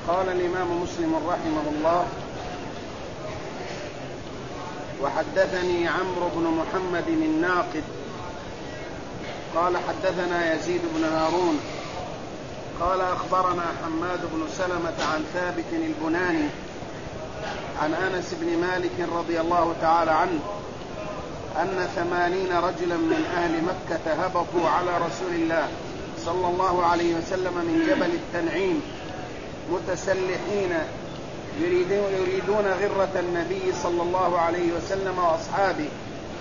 قال الإمام مسلم رحمه الله: وحدثني عمرو بن محمد الناقد قال حدثنا يزيد بن هارون قال أخبرنا حماد بن سلمة عن ثابت البناني عن أنس بن مالك رضي الله تعالى عنه أن 80 رجلا من أهل مكة هبطوا على رسول الله صلى الله عليه وسلم من جبل التنعيم متسلحين يريدون غرة النبي صلى الله عليه وسلم وأصحابه،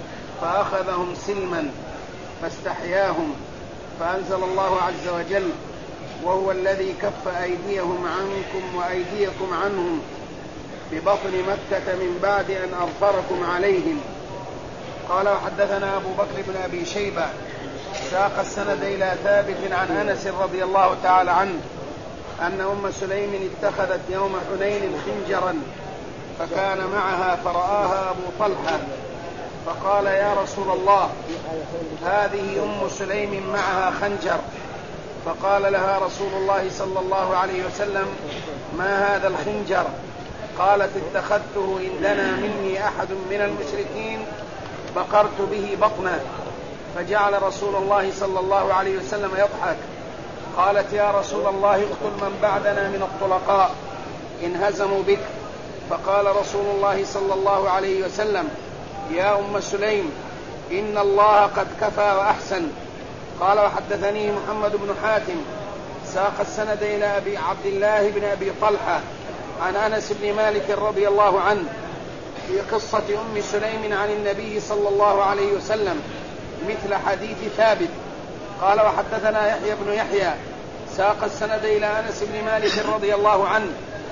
فأخذهم سلما فاستحياهم، فأنزل الله عز وجل: وهو الذي كف أيديهم عنكم وأيديكم عنهم ببطن مكة من بعد أن أظفركم عليهم. قال: وحدثنا أبو بكر بن أبي شيبة ساق السند إلى ثابت عن أنس رضي الله تعالى عنه أن أم سليم اتخذت يوم حنين خنجرا فكان معها، فرآها أبو طلحة فقال: يا رسول الله، هذه أم سليم معها خنجر. فقال لها رسول الله صلى الله عليه وسلم: ما هذا الخنجر؟ قالت: اتخذته إن دنا مني أحد من المشركين بقرت به بطنه. فجعل رسول الله صلى الله عليه وسلم يضحك. قالت: يا رسول الله، اقتل من بعدنا من الطلقاء إن هزموا بك. فقال رسول الله صلى الله عليه وسلم: يا أم سليم، إن الله قد كفى وأحسن. قال: وحدثني محمد بن حاتم ساق السند إلى أبي عبد الله بن أبي طلحة عن أنس بن مالك رضي الله عنه في قصة أم سليم عن النبي صلى الله عليه وسلم مثل حديث ثابت. قال: وحدثنا يحيى بن يحيى ساق السند إلى أنس بن مالك رضي الله عنه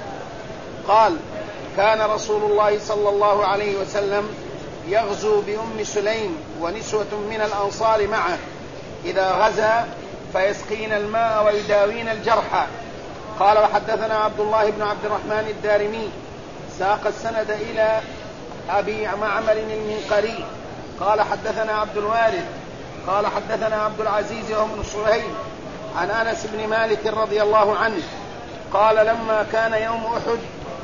قال: كان رسول الله صلى الله عليه وسلم يغزو بأم سليم ونسوة من الأنصار معه، إذا غزا فيسقين الماء ويداوين الجرحى. قال: وحدثنا عبد الله بن عبد الرحمن الدارمي ساق السند إلى أبي معمر المنقري قال: حدثنا عبد الوارث قال: حدثنا عبد العزيز وابن صهيب عن أنس بن مالك رضي الله عنه قال: لما كان يوم أحد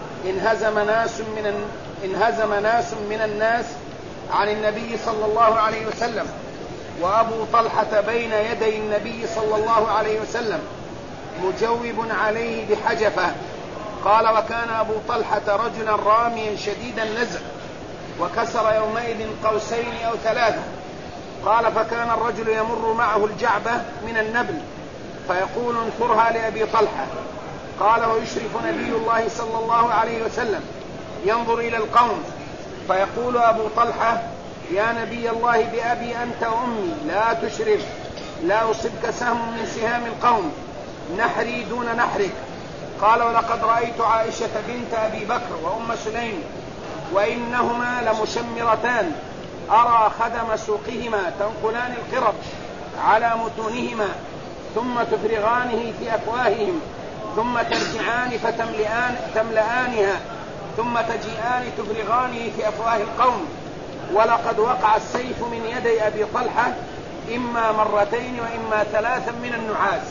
انهزم ناس من الناس عن النبي صلى الله عليه وسلم، وأبو طلحة بين يدي النبي صلى الله عليه وسلم مجوب عليه بحجفة. قال: وكان أبو طلحة رجلا راميا شديد النزع، وكسر يومئذ قوسين أو 3. قال: فكان الرجل يمر معه الجعبة من النبل فيقول: انثرها لأبي طلحة. قال: ويشرف نبي الله صلى الله عليه وسلم ينظر إلى القوم فيقول أبو طلحة: يا نبي الله، بأبي أنت وأمي لا تشرف، لا أصبك سهم من سهام القوم، نحري دون نحرك. قال: ولقد رأيت عائشة بنت أبي بكر وأم سليم وإنهما لمشمرتان، أرى خدم سوقهما تنقلان القرب على متونهما ثم تفرغانه في أفواههم ثم ترجعان فتملآنها ثم تجيئان تفرغانه في أفواه القوم. ولقد وقع السيف من يدي أبي طلحة إما مرتين وإما 3 من النعاس.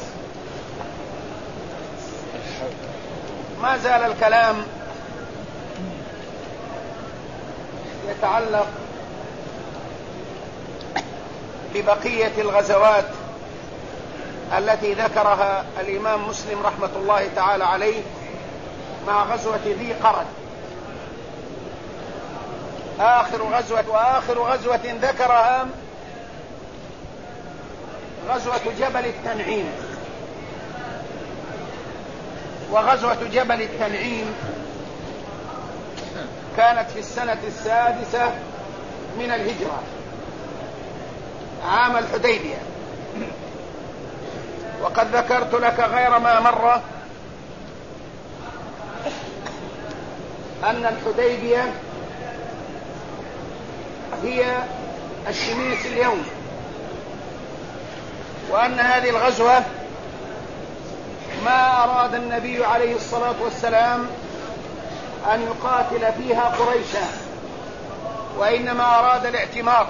ما زال الكلام يتعلق ببقية الغزوات التي ذكرها الإمام مسلم رحمة الله تعالى عليه مع غزوة ذي قرد. وآخر غزوة ذكرها غزوة جبل التنعيم. وغزوة جبل التنعيم كانت في السنة 6 من الهجرة عام الحديبية. وقد ذكرت لك غير ما مرة أن الحديبية هي الشميس اليوم، وأن هذه الغزوة ما أراد النبي عليه الصلاة والسلام أن يقاتل فيها قريشا، وإنما أراد الاعتمار.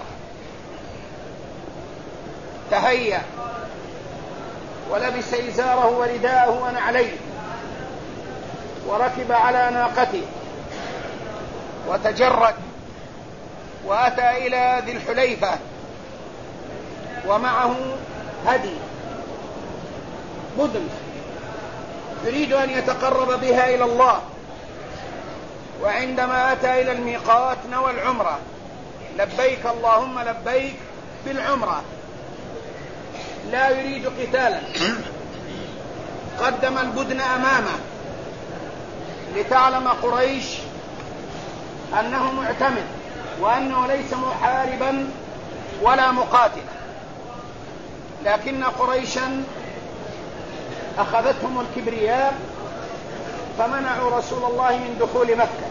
تهيأ ولبس إزاره ورداءه ونعليه وركب على ناقته وتجرد وأتى إلى ذي الحليفة ومعه هدي بدن يريد أن يتقرب بها إلى الله. وعندما أتى إلى الميقات نوى العمرة، لبيك اللهم لبيك بالعمرة، لا يريد قتالا. قدم البدن أمامه لتعلم قريش أنه معتمد وأنه ليس محاربا ولا مقاتلا، لكن قريشا أخذتهم الكبرياء فمنعوا رسول الله من دخول مكة،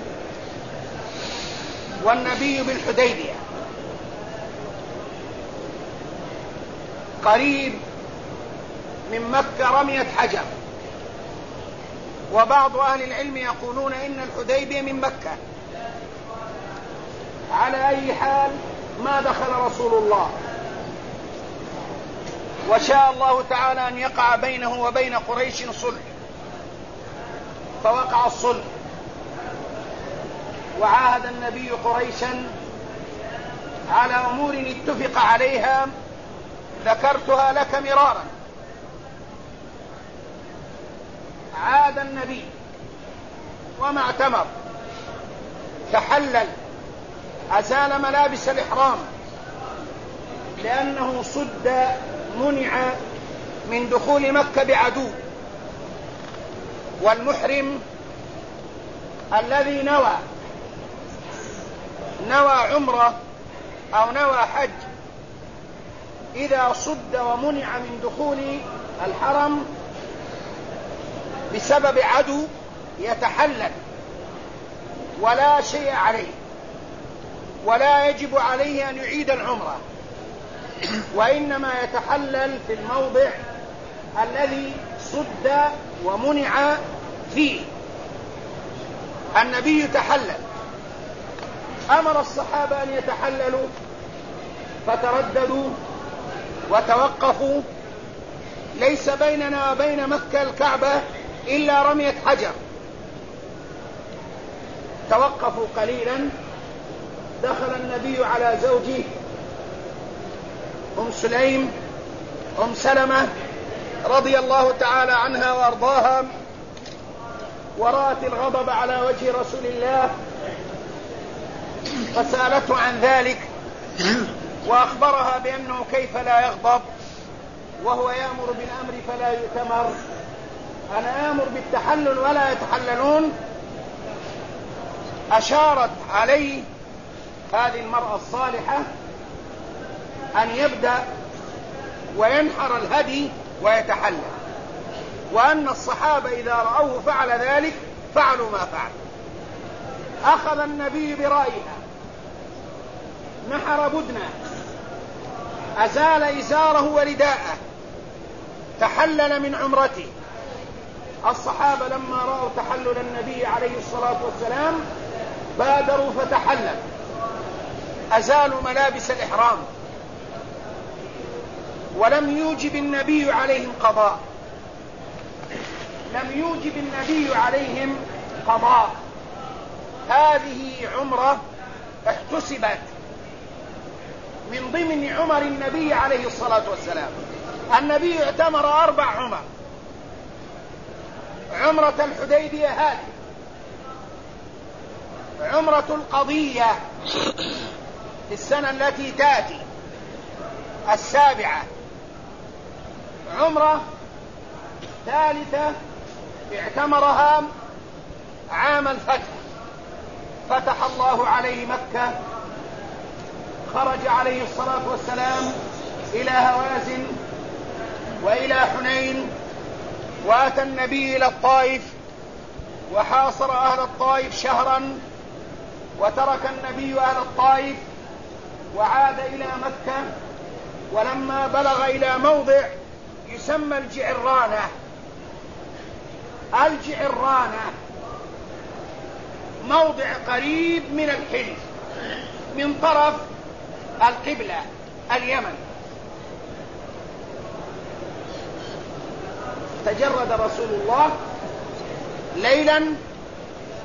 والنبي بالحديبية قريب من مكة رمية حجر، وبعض أهل العلم يقولون إن الحديبية من مكة. على أي حال ما دخل رسول الله، وشاء الله تعالى أن يقع بينه وبين قريش صلح، فوقع الصلح، وعاهد النبي قريشا على أمور اتفق عليها ذكرتها لك مرارا. عاد النبي وما اعتمر، تحلل، أزال ملابس الإحرام لأنه صد منع من دخول مكة بعدو. والمحرم الذي نوى عمرة أو نوى حج إذا صد ومنع من دخول الحرم بسبب عدو يتحلل ولا شيء عليه، ولا يجب عليه أن يعيد العمرة، وإنما يتحلل في الموضع الذي صد ومنع فيه. النبي تحلل، أمر الصحابة أن يتحللوا فترددوا وتوقفوا. ليس بيننا وبين مكة الكعبة إلا رمية حجر. توقفوا قليلا، دخل النبي على زوجه أم سليم أم سلمة رضي الله تعالى عنها وأرضاها، ورأت الغضب على وجه رسول الله فسألته عن ذلك، وأخبرها بأنه كيف لا يغضب وهو يأمر بالأمر فلا يؤتمر، أنا آمر بالتحلل ولا يتحللون. أشارت عليه هذه المرأة الصالحة أن يبدأ وينحر الهدي ويتحلل، وأن الصحابة إذا رأوه فعل ذلك فعلوا ما فعل. أخذ النبي برأيها، نحر بدنه، أزال إزاره ورداءه، تحلل من عمرته. الصحابة لما رأوا تحلل النبي عليه الصلاة والسلام بادروا فتحلل، أزالوا ملابس الإحرام، ولم يوجب النبي عليهم قضاء، لم يوجب النبي عليهم قضاء. هذه عمرة احتسبت من ضمن عمر النبي عليه الصلاة والسلام. النبي اعتمر 4 عمر: عمرة الحديبية هذه، عمرة القضية في السنة التي تأتي 7، عمرة ثالثة اعتمرها عام الفتح، فتح الله عليه مكة، خرج عليه الصلاة والسلام إلى هوازن وإلى حنين، وأتى النبي إلى الطائف وحاصر أهل الطائف شهرا، وترك النبي أهل الطائف وعاد إلى مكة. ولما بلغ إلى موضع يسمى الجعرانة، الجعرانة موضع قريب من الحلف من طرف القبلة اليمن، تجرد رسول الله ليلا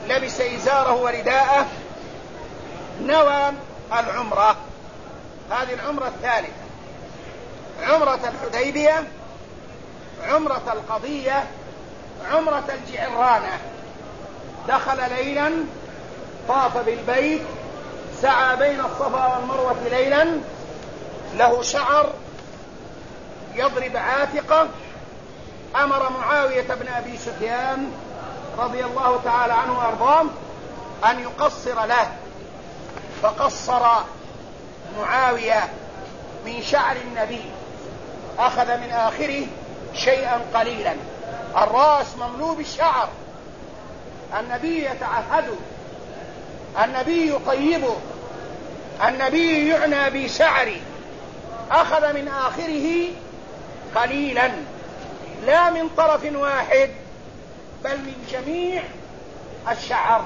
لبس إزاره ورداءه نوى العمرة. هذه العمرة الثالثة، عمرة الحديبية، عمرة القضية، عمرة الجعرانة. دخل ليلا، طاف بالبيت، سعى بين الصفا والمروة ليلا، له شعر يضرب عاتقه. أمر معاوية بن أبي سفيان رضي الله تعالى عنه وأرضاه أن يقصر له، فقصر معاوية من شعر النبي، أخذ من آخره شيئا قليلا. الرأس مملوء بالشعر، النبي يتعهده، النبي يطيبه، النبي يعنى بشعره. أخذ من آخره قليلا، لا من طرف واحد بل من جميع الشعر.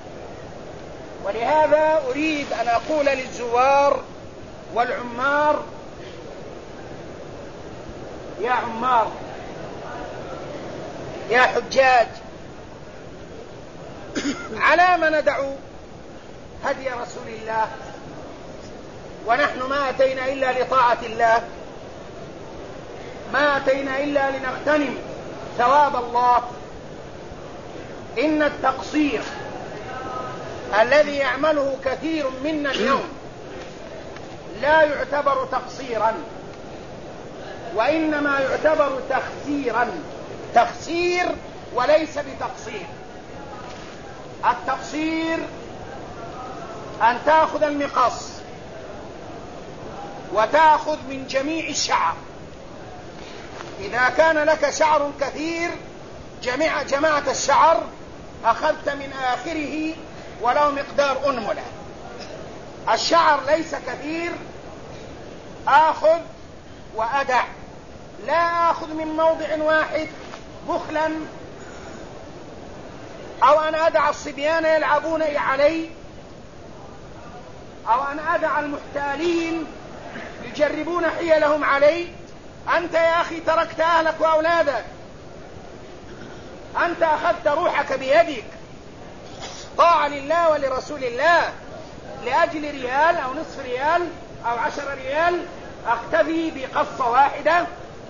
ولهذا أريد أن أقول للزوار والعمار: يا عمار، يا حجاج، على ما ندع هدي رسول الله ونحن ما أتينا إلا لطاعة الله، ما أتينا إلا لنغتنم ثواب الله. إن التقصير الذي يعمله كثير منا اليوم لا يعتبر تقصيرا، وإنما يعتبر تخسيرا، تخسير وليس بتقصير. التقصير أن تأخذ المقص وتأخذ من جميع الشعر. إذا كان لك شعر كثير جمعت الشعر، أخذت من آخره ولو مقدار أنملة. الشعر ليس كثير، آخذ وأدع، لا آخذ من موضع واحد بخلا، أو أن أدع الصبيان يلعبون علي، أو أن أدع المحتالين يجربون حيلهم علي. أنت يا أخي تركت أهلك وأولادك، أنت أخذت روحك بيدك، طاعة لله ولرسول الله، لأجل ريال أو نصف ريال أو 10 ريال أكتفي بقصة واحدة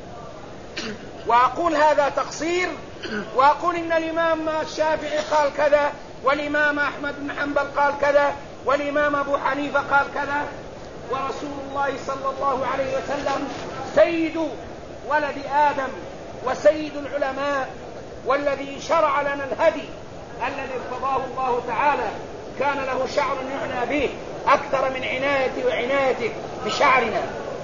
وأقول هذا تقصير، وأقول إن الإمام الشافعي قال كذا، والإمام أحمد بن حنبل قال كذا، والإمام أبو حنيفة قال كذا. ورسول الله صلى الله عليه وسلم سيد ولد آدم وسيد العلماء، والذي شرع لنا الهدي الذي ارتضاه الله تعالى كان له شعر يعنى به أكثر من عنايتي وعنايتك بشعرنا.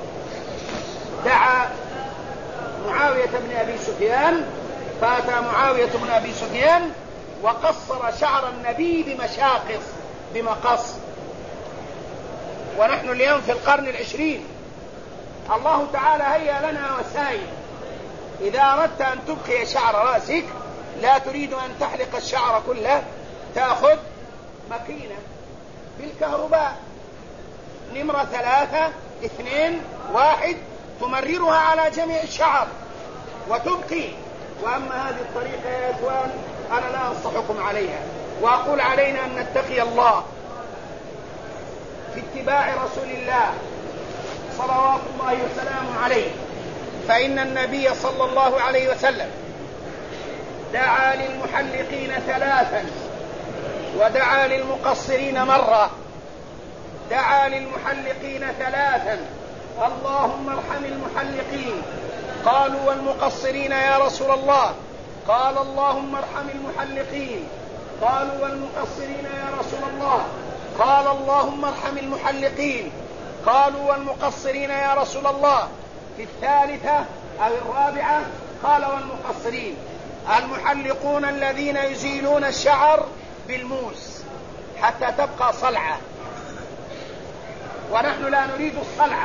دعا معاوية بن أبي سفيان، فأتى معاوية بن أبي سفيان وقصر شعر النبي بمقص. ونحن اليوم في القرن 20، الله تعالى هيأ لنا وسائل. إذا أردت أن تبقي شعر رأسك، لا تريد أن تحلق الشعر كله، تأخذ ماكينة بالكهرباء نمرة 3 2 1 تمررها على جميع الشعر وتبقي. وأما هذه الطريقة يا إخوان أنا لا أنصحكم عليها، وأقول علينا أن نتقي الله في اتباع رسول الله صلوات الله وسلامه عليه. فإن النبي صلى الله عليه وسلم دعا للمحلقين 3 ودعا للمقصرين مرة. دعا للمحلقين 3: اللهم ارحم المحلقين. قالوا: والمقصرين يا رسول الله؟ قال: اللهم ارحم المحلقين. قالوا: والمقصرين يا رسول الله؟ قال: اللهم ارحم المحلقين. قالوا: والمقصرين يا رسول الله؟ في الثالثة أو الرابعة قال: والمقصرين. المحلقون الذين يزيلون الشعر بالموس حتى تبقى صلعة، ونحن لا نريد الصلعة.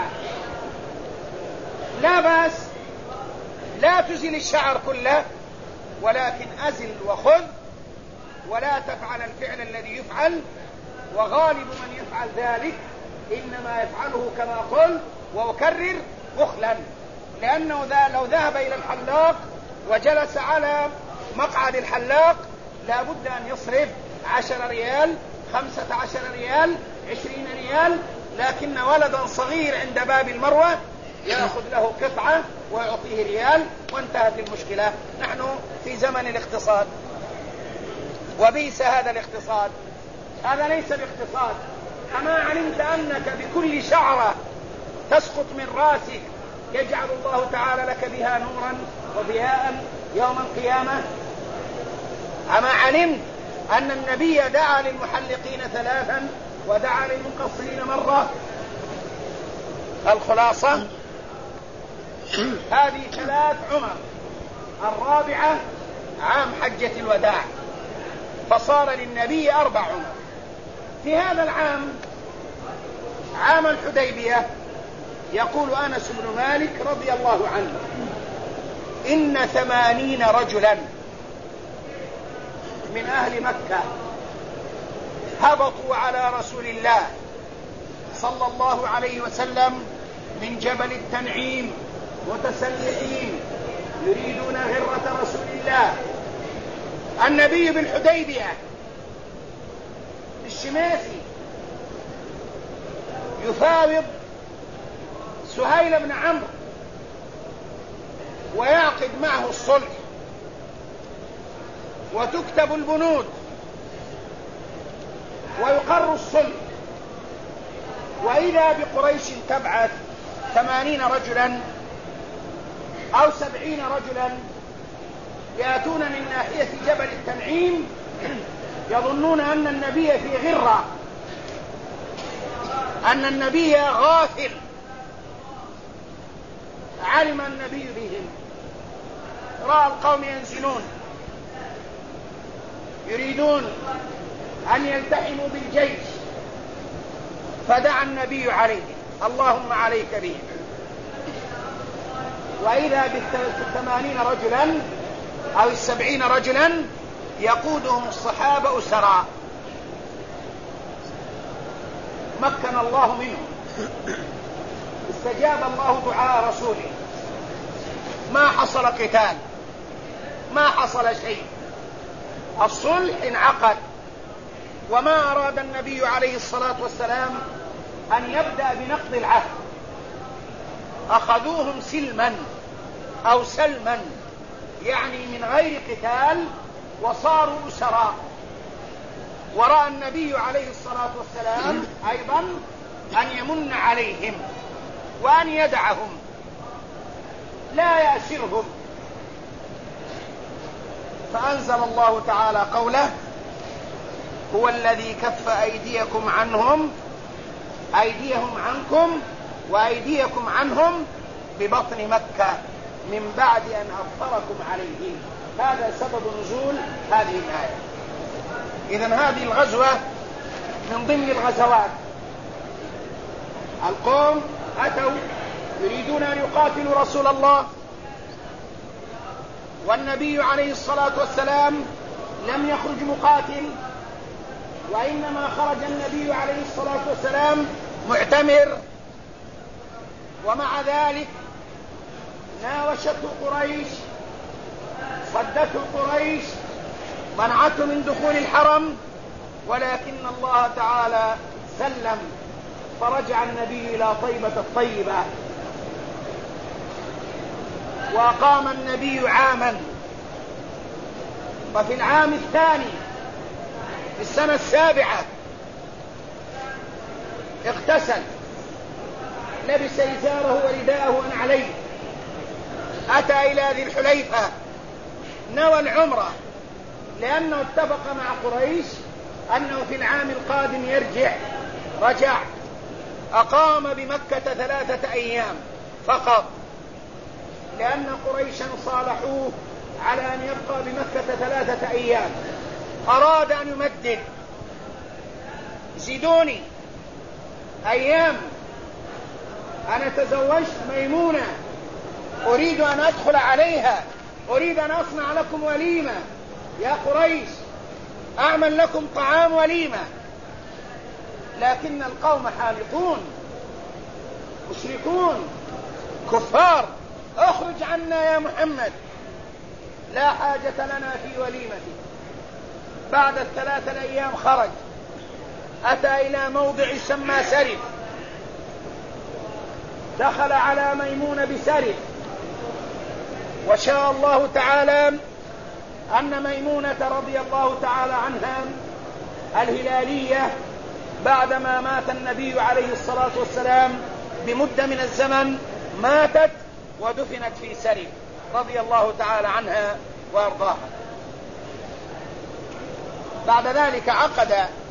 لا بأس، لا تزل الشعر كله، ولكن أزل وخذ، ولا تفعل الفعل الذي يفعل. وغالب من يفعل ذلك إنما يفعله كما قل وأكرر بخلا، لأنه لو ذهب إلى الحلاق وجلس على مقعد الحلاق لا بد أن يصرف 10 ريال 15 ريال 20 ريال، لكن ولدا صغير عند باب المروة يأخذ له قطعة ويعطيه ريال وانتهت المشكلة. نحن في زمن الاقتصاد، وبئس هذا الاقتصاد. هذا ليس باقتصاد. أما علمت أنك بكل شعرة تسقط من راسك يجعل الله تعالى لك بها نورا وضياء يوم القيامة؟ أما علمت أن النبي دعا للمحلقين 3 ودعا للمقصرين مرة؟ الخلاصة هذه 3 عمر، الرابعة عام حجة الوداع، فصار للنبي 4 عمر. في هذا العام، عام الحديبية، يقول أنس بن مالك رضي الله عنه: إن 80 رجلا من أهل مكة هبطوا على رسول الله صلى الله عليه وسلم من جبل التنعيم متسلحين يريدون غرة رسول الله. النبي بالحديبية الشماسي يفاوض سهيل بن عمرو ويعقد معه الصلح وتكتب البنود ويقر الصلح، وإذا بقريش تبعث 80 رجلا أو 70 رجلا يأتون من ناحية جبل التنعيم يظنون أن النبي في غرة، أن النبي غافل. علم النبي بهم، رأى القوم ينزلون يريدون أن يلتحموا بالجيش، فدعا النبي عليهم: اللهم عليك بهم. وإذا ب80 رجلا أو 70 رجلا يقودهم الصحابة أسراء مكن الله منهم. استجاب الله دعاء رسوله، ما حصل قتال، ما حصل شيء، الصلح انعقد. وما أراد النبي عليه الصلاة والسلام أن يبدأ بنقض العهد، أخذوهم سلما أو سلما، يعني من غير قتال، وصاروا أسراء. ورأى النبي عليه الصلاة والسلام أيضا أن يمن عليهم وأن يدعهم لا يأسرهم، فأنزل الله تعالى قوله: هو الذي كف أيديكم عنهم، أيديهم عنكم وأيديكم عنهم ببطن مكة من بعد أن أظفركم عليهم. هذا سبب نزول هذه الآية. إذن هذه الغزوة من ضمن الغزوات. القوم أتوا يريدون أن يقاتلوا رسول الله، والنبي عليه الصلاة والسلام لم يخرج مقاتل، وإنما خرج النبي عليه الصلاة والسلام معتمر. ومع ذلك ناوشته قريش، صدته قريش، منعته من دخول الحرم، ولكن الله تعالى سلم، فرجع النبي إلى طيبة الطيبة، وقام النبي عاما. وفي العام الثاني في السنة السابعة اغتسل، لبس إزاره ورداءه ونعليه، أتى إلى ذي الحليفة، نوى العمرة، لأنه اتفق مع قريش أنه في العام القادم يرجع. رجع، أقام بمكة 3 أيام فقط، لأن قريشا صالحوه على أن يبقى بمكة 3 أيام. أراد أن يمدد: زيدوني أيام، أنا تزوجت ميمونة، أريد أن أدخل عليها، أريد أن أصنع لكم وليمة يا قريش، أعمل لكم طعام وليمة. لكن القوم حالقون مشركون كفار: اخرج عنا يا محمد، لا حاجة لنا في وليمتك. بعد ال3 أيام خرج، أتى إلى موضع يسمى سرف، دخل على ميمونة بسرف، وشاء الله تعالى أن ميمونة رضي الله تعالى عنها الهلالية بعدما مات النبي عليه الصلاة والسلام بمدة من الزمن ماتت ودفنت في سرف رضي الله تعالى عنها وأرضاها. بعد ذلك عقد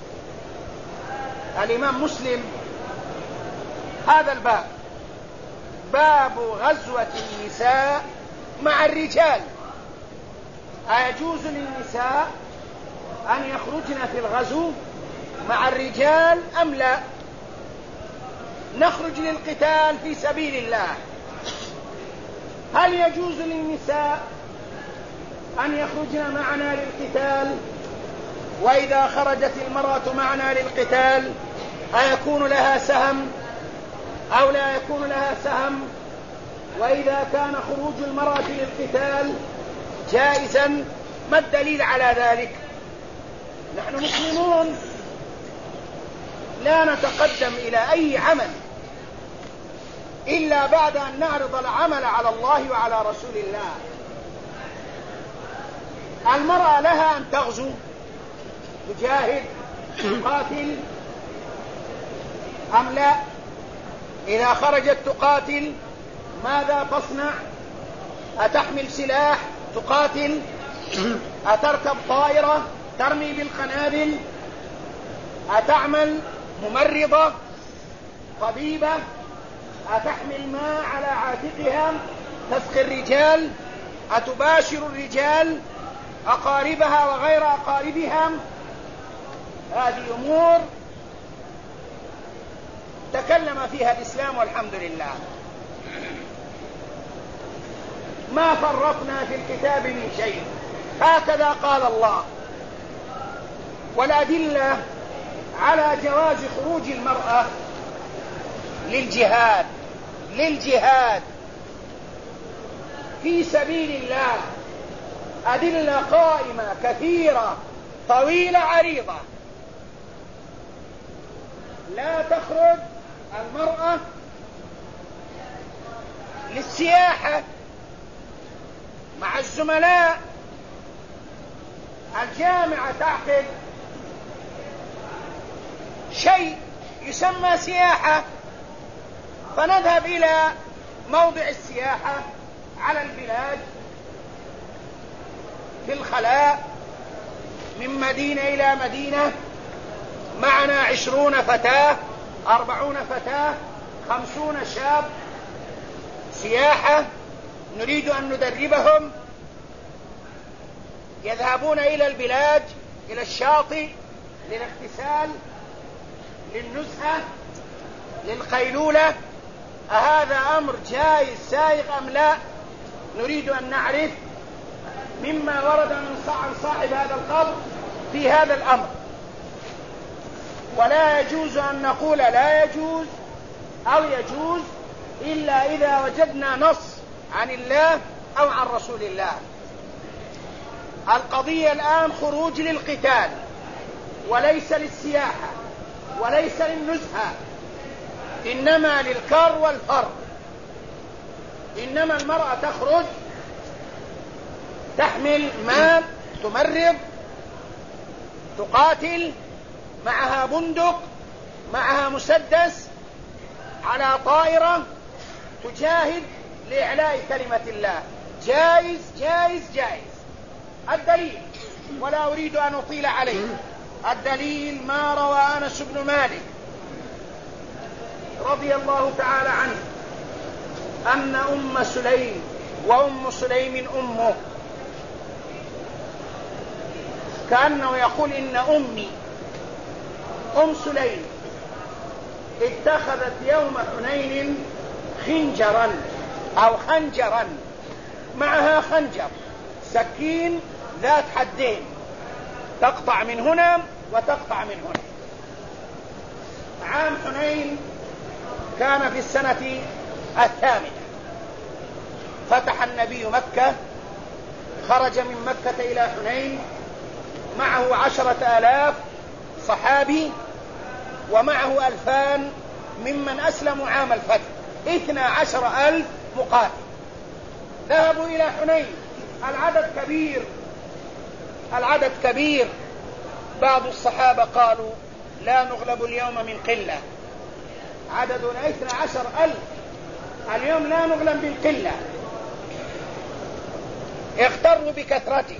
الإمام مسلم هذا الباب، باب غزوة النساء مع الرجال. أيجوز للنساء أن يخرجن في الغزو مع الرجال أم لا؟ نخرج للقتال في سبيل الله، هل يجوز للنساء أن يخرجن معنا للقتال؟ وإذا خرجت المرأة معنا للقتال أيكون لها سهم أو لا يكون لها سهم؟ وإذا كان خروج المرأة للقتال جائزا ما الدليل على ذلك؟ نحن مسلمون لا نتقدم إلى أي عمل إلا بعد أن نعرض العمل على الله وعلى رسول الله. المرأة لها أن تغزو، تجاهد، تقاتل أم لا؟ إذا خرجت تقاتل ماذا تصنع؟ أتحمل سلاح تقاتل؟ أتركب طائرة ترمي بالقنابل؟ أتعمل ممرضة طبيبة؟ أتحمل ماء على عاتقها تسقي الرجال؟ أتباشر الرجال أقاربها وغير أقاربها؟ هذه أمور تكلم فيها الإسلام والحمد لله، ما فرطنا في الكتاب من شيء، هكذا قال الله. والأدلة على جواز خروج المرأة للجهاد في سبيل الله أدلة قائمة كثيرة طويلة عريضة. لا تخرج المرأة للسياحة مع الزملاء، الجامعة تعقد شيء يسمى سياحة فنذهب إلى موضع السياحة على البلاد في الخلاء من مدينة إلى مدينة، معنا 20 فتاة 40 فتاة 50 شاب، سياحة نريد أن ندربهم، يذهبون إلى البلاد إلى الشاطئ للاغتسال للنزهة للقيلولة. أهذا أمر جائز سائغ أم لا؟ نريد أن نعرف مما ورد من صاحب هذا القول في هذا الأمر. ولا يجوز أن نقول لا يجوز أو يجوز إلا إذا وجدنا نص عن الله أو عن رسول الله. القضية الآن خروج للقتال وليس للسياحة وليس للنزهة، إنما للكر والفر. إنما المرأة تخرج تحمل مال، تمرض، تقاتل، معها بندق، معها مسدس، على طائرة، تجاهد لإعلاء كلمة الله. جائز جائز جائز. الدليل، ولا أريد أن أطيل عليه، الدليل ما روى أنس بن مالك رضي الله تعالى عنه أن أم سليم وأم سليم أمه، كأنه يقول إن أمي أم سليم اتخذت يوم حنين خنجرا أو خنجرا، معها خنجر سكين ذات حدين تقطع من هنا وتقطع من هنا. عام حنين كان في السنة 8، فتح النبي مكة، خرج من مكة إلى حنين معه 10,000 صحابي ومعه 2,000 ممن أسلموا عام الفتح، 12,000 مقاتل. ذهبوا إلى حنين، العدد كبير. بعض الصحابة قالوا لا نغلب اليوم من قلة، عددنا 12,000 اليوم لا نغلب من قلة. اغتروا بكثرته.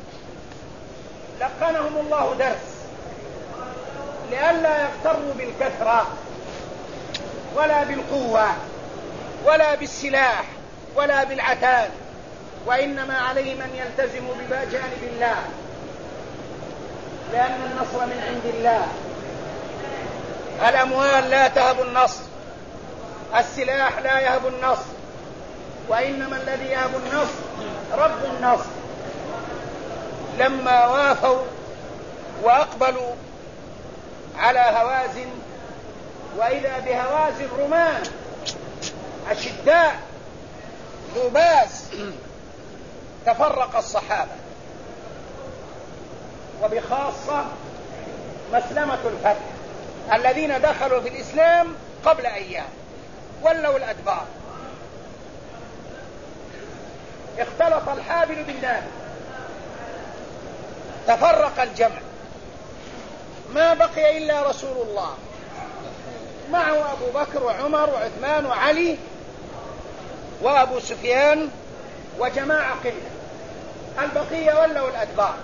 لقنهم الله درس لئلا يغتروا بالكثرة ولا بالقوة ولا بالسلاح ولا بالعتاد، وإنما عليهم أن يلتزموا بجانب الله، لأن النصر من عند الله. الأموال لا تهب النصر، السلاح لا يهب النصر، وإنما الذي يهب النصر رب النصر. لما وافوا وأقبلوا على هوازن، وإذا بهوازن رمان أشداء ذو باس، تفرق الصحابة، وبخاصة مسلمة الفتح الذين دخلوا في الإسلام قبل أيام ولوا الأدبار. اختلط الحابل بالنابل، تفرق الجمع، ما بقي إلا رسول الله معه أبو بكر وعمر وعثمان وعلي وأبو سفيان وجماعة قلة، البقية ولوا الأدبار.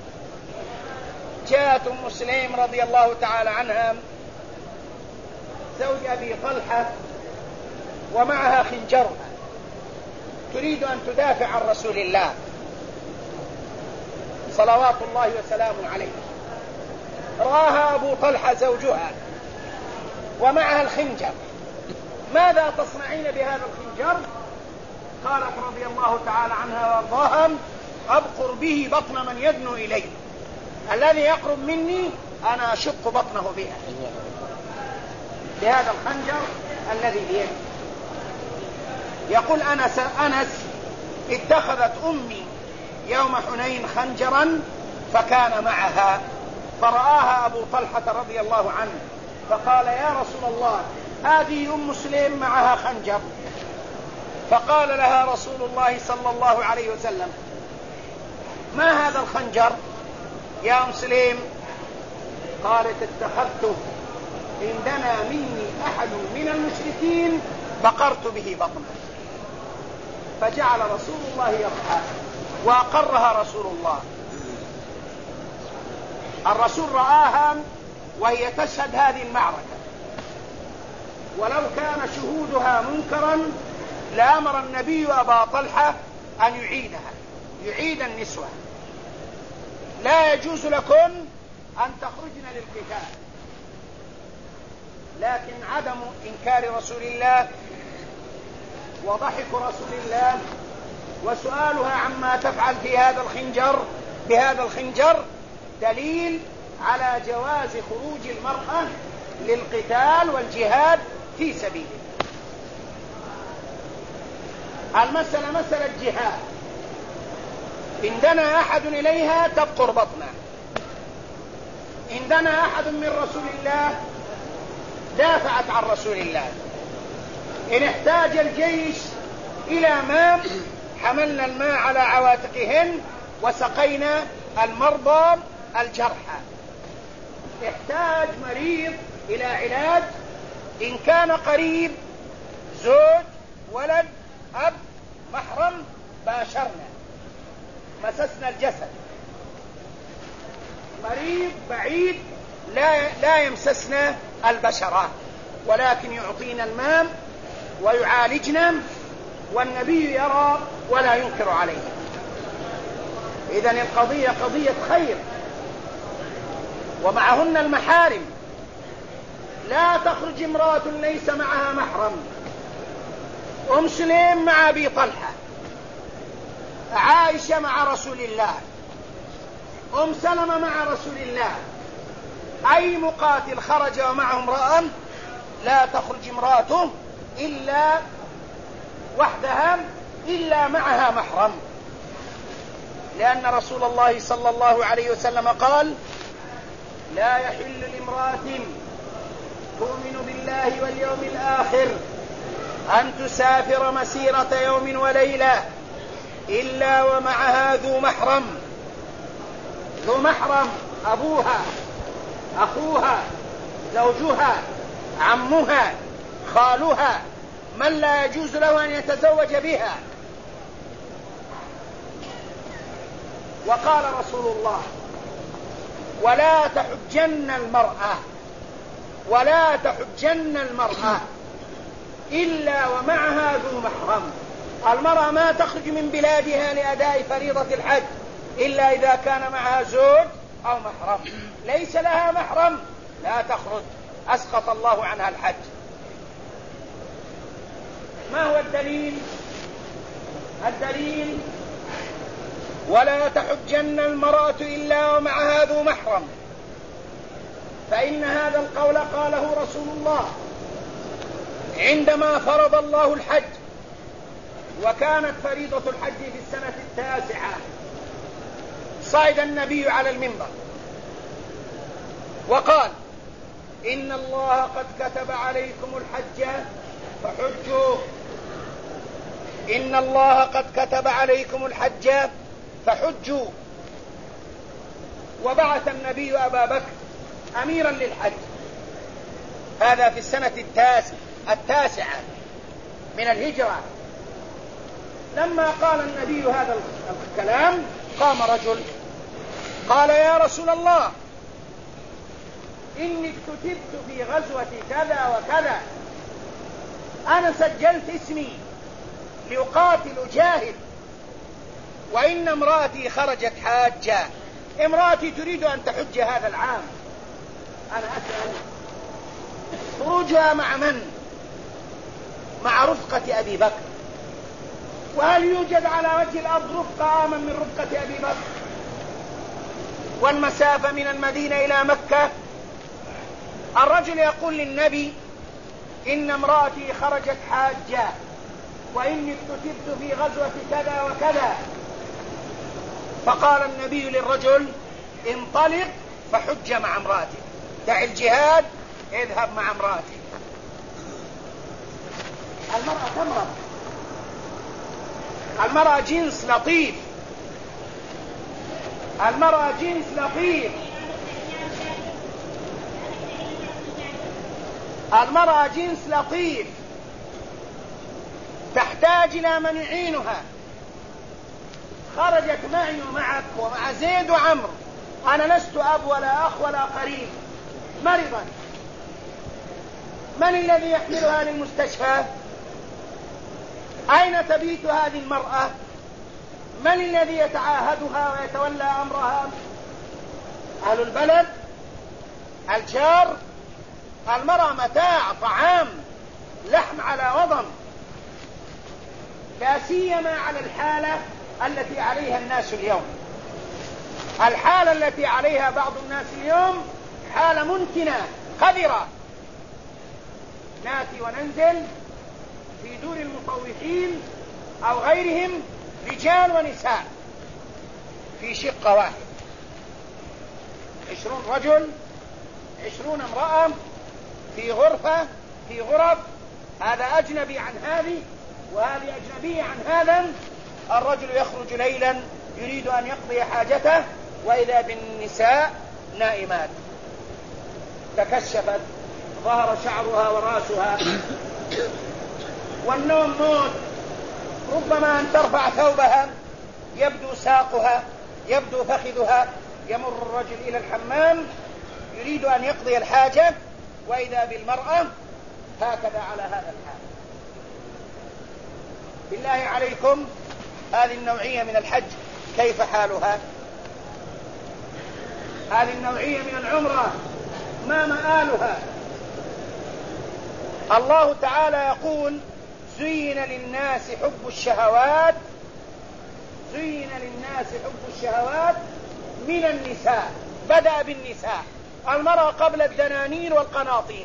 جاءت أم سليم رضي الله تعالى عنها زوج أبي طلحة ومعها خنجرها، تريد أن تدافع عن رسول الله صلوات الله وسلامه عليه. رآها أبو طلحة زوجها ومعها الخنجر. ماذا تصنعين بهذا الخنجر؟ قالت رضي الله تعالى عنها وارضاها: أبقر به بطن من يدنو إلي، الذي يقرب مني أنا أشق بطنه بها، بهذا الخنجر الذي بيدي. يقول أنس: اتخذت أمي يوم حنين خنجرا فكان معها، فرآها أبو طلحة رضي الله عنه فقال: يا رسول الله، هذه أم سليم معها خنجر. فقال لها رسول الله صلى الله عليه وسلم: ما هذا الخنجر يا أم سليم؟ قالت: اتخذته إن دنا مني أحد من المشركين بقرت به بطنه. فجعل رسول الله يضحك وأقرها رسول الله. الرسول رآها وهي تشهد هذه المعركة، ولو كان شهودها منكرا لأمر النبي أبا طلحة أن يعيد النسوة. لا يجوز لكن أن تخرجن للقتال، لكن عدم إنكار رسول الله وضحك رسول الله وسؤالها عما تفعل في هذا الخنجر بهذا الخنجر دليل على جواز خروج المرأة للقتال والجهاد في سبيله. المسألة مسألة جهاد، إن دنا أحد إليها تبقر بطنه، إن دنا أحد من رسول الله دافعت عن رسول الله، إن احتاج الجيش إلى ماء حملنا الماء على عواتقهن وسقينا المرضى الجرحى، احتاج مريض إلى علاج، إن كان قريب زوج ولد أب محرم باشرنا مسسنا الجسد، مريض بعيد لا يمسسنا البشرة، ولكن يعطينا الماء ويعالجنا، والنبي يرى ولا ينكر عليه. إذن القضية قضية خير، ومعهن المحارم. لا تخرج امرأة ليس معها محرم. أم سليم مع أبي طلحة، عائشة مع رسول الله، أم سلمة مع رسول الله. أي مقاتل خرج ومعه امرأة لا تخرج امرأته إلا وحدها إلا معها محرم، لأن رسول الله صلى الله عليه وسلم قال: لا يحل لامرأة تؤمن بالله واليوم الآخر أن تسافر مسيرة يوم وليلة إلا ومعها ذو محرم، أبوها، أخوها، زوجها، عمها، خالها، من لا يجوز له أن يتزوج بها. وقال رسول الله: ولا تحجن المرأة إلا ومعها ذو محرم. المرأة ما تخرج من بلادها لأداء فريضة الحج إلا إذا كان معها زوج أو محرم. ليس لها محرم لا تخرج، أسقط الله عنها الحج. ما هو الدليل؟ الدليل: ولا تحجن المرأة إلا ومعها ذو محرم، فإن هذا القول قاله رسول الله عندما فرض الله الحج، وكانت فريضة الحج في السنة 9. صعد النبي على المنبر وقال: إن الله قد كتب عليكم الحج فحجوا، إن الله قد كتب عليكم الحج فحجوا. وبعث النبي أبا بكر أميرا للحج، هذا في السنة 9 من الهجرة. لما قال النبي هذا الكلام قام رجل قال: يا رسول الله، إني اكتتبت في غزوة كذا وكذا، أنا سجلت اسمي لأقاتل جاهد، وإن امرأتي خرجت حاجة، امرأتي تريد أن تحج هذا العام. أنا أسأل: خروجها مع من؟ مع رفقة أبي بكر. وهل يوجد على وجه الأرض رفقة آمن من رفقة أبي بكر؟ والمسافة من المدينة إلى مكة. الرجل يقول للنبي: إن امرأتي خرجت حاجة، وإني اكتتبت في غزوة كذا وكذا. فقال النبي للرجل: انطلق فحج مع امرأتك، دع الجهاد، اذهب مع امرأتك. المرأة تمرض، المرأة جنس لطيف، المرأة جنس لطيف، المرأة جنس لطيف، تحتاج إلى من يعينها. خرجت معي ومعك ومع زيد وعمرو، أنا لست أب ولا أخ ولا قريب، مرضا، من الذي يحملها للمستشفى؟ أين تبيت هذه المرأة؟ من الذي يتعاهدها ويتولى أمرها؟ أهل البلد؟ الجار؟ المرأة متاع، طعام، لحم على وضم، لا سيما على الحالة التي عليها الناس اليوم. الحالة التي عليها بعض الناس اليوم حالة منتنة قذرة. ناتي وننزل في دور المطوفين أو غيرهم، رجال ونساء في شقة واحد، 20 رجل 20 امرأة في غرفة، في غرف، هذا أجنبي عن هذه وهذه أجنبية عن هذا. الرجل يخرج ليلا يريد أن يقضي حاجته، وإذا بالنساء نائمات، تكشفت، ظهر شعرها وراسها، والنوم موت. ربما أن ترفع ثوبها يبدو ساقها، يبدو فخذها. يمر الرجل إلى الحمام يريد أن يقضي الحاجة، وإذا بالمرأة هكذا على هذا الحال. بالله عليكم، هذه النوعية من الحج كيف حالها؟ هذه النوعية من العمرة ما مآلها؟ الله تعالى يقول: زين للناس حب الشهوات، زين للناس حب الشهوات من النساء. بدأ بالنساء، المرأة قبل الدنانير والقناطير.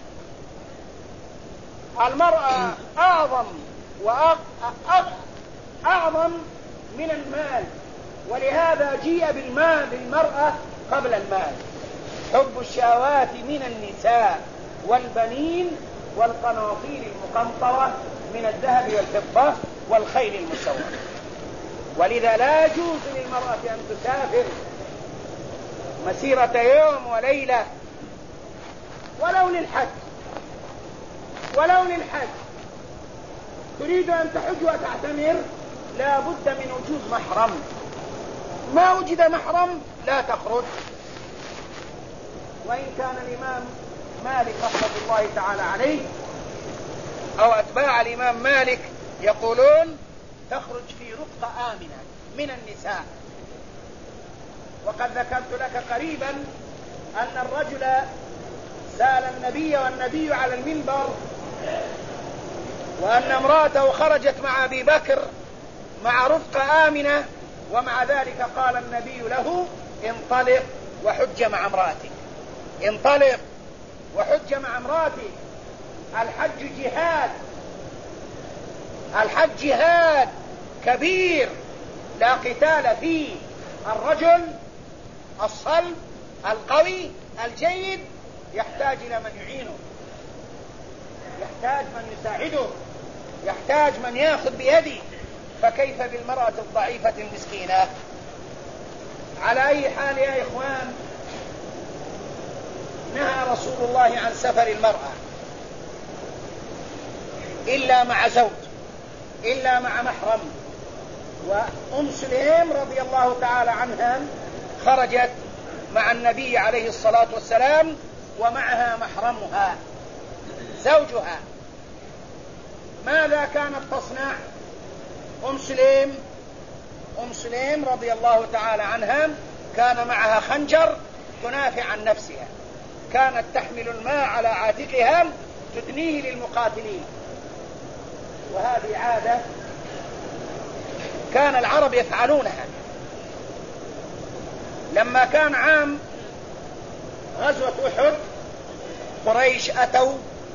المرأة أعظم وأعظم من المال ولهذا جيء بالمرأة قبل المال. حب الشهوات من النساء والبنين والقناطير المقنطرة من الذهب والفضة والخيل المسومة. ولذا لا يجوز للمرأة أن تسافر مسيرة يوم وليلة ولو للحج تريد أن تحج وتعتمر لا بد من وجود محرم. ما وجد محرم لا تخرج. وإن كان الإمام مالك رحمة الله تعالى عليه أو أتباع الإمام مالك يقولون تخرج في رفقة آمنة من النساء. وقد ذكرت لك قريبا أن الرجل سأل النبي والنبي على المنبر وأن امرأته خرجت مع أبي بكر مع رفقة آمنة، ومع ذلك قال النبي له انطلق وحج مع امرأتك. انطلق وحج مع امرأتك. الحج جهاد، الحج جهاد كبير لا قتال فيه. الرجل الصلب القوي الجيد يحتاج إلى من يعينه، يحتاج من يساعده، يحتاج من يأخذ بيده، فكيف بالمرأة الضعيفة المسكينة؟ على أي حال يا إخوان، نهى رسول الله عن سفر المرأة إلا مع زوج، إلا مع محرم. وأم سليم رضي الله تعالى عنها خرجت مع النبي عليه الصلاة والسلام ومعها محرمها زوجها. ماذا كانت تصنع أم سليم رضي الله تعالى عنها؟ كان معها خنجر تنافع عن نفسها، كانت تحمل الماء على عاتقها تدنيه للمقاتلين. وهذه عادة كان العرب يفعلونها. لما كان عام غزوة أحد قريش أتوا